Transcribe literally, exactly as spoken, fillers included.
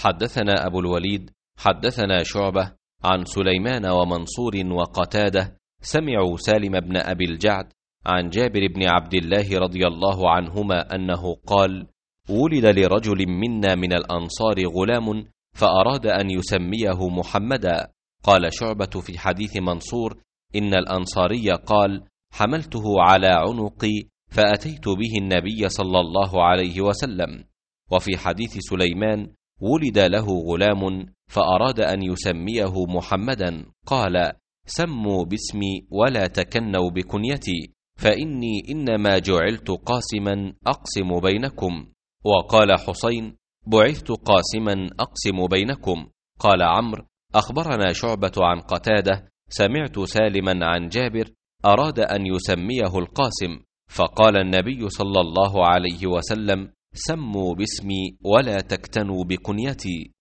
حدثنا أبو الوليد حدثنا شعبة عن سليمان ومنصور وقتادة سمعوا سالم بن أبي الجعد عن جابر بن عبد الله رضي الله عنهما أنه قال: ولد لرجل منا من الأنصار غلام فأراد أن يسميه محمدا. قال شعبة في حديث منصور: إن الأنصاري قال: حملته على عنقي فأتيت به النبي صلى الله عليه وسلم. وفي حديث سليمان: ولد له غلام فأراد أن يسميه محمدا، قال: سموا باسمي ولا تكنوا بكنيتي، فإني إنما جعلت قاسما أقسم بينكم. وقال حسين: بعثت قاسما أقسم بينكم. قال عمرو: أخبرنا شعبة عن قتادة سمعت سالما عن جابر أراد أن يسميه القاسم، فقال النبي صلى الله عليه وسلم: سموا باسمي ولا تكتنوا بكنيتي.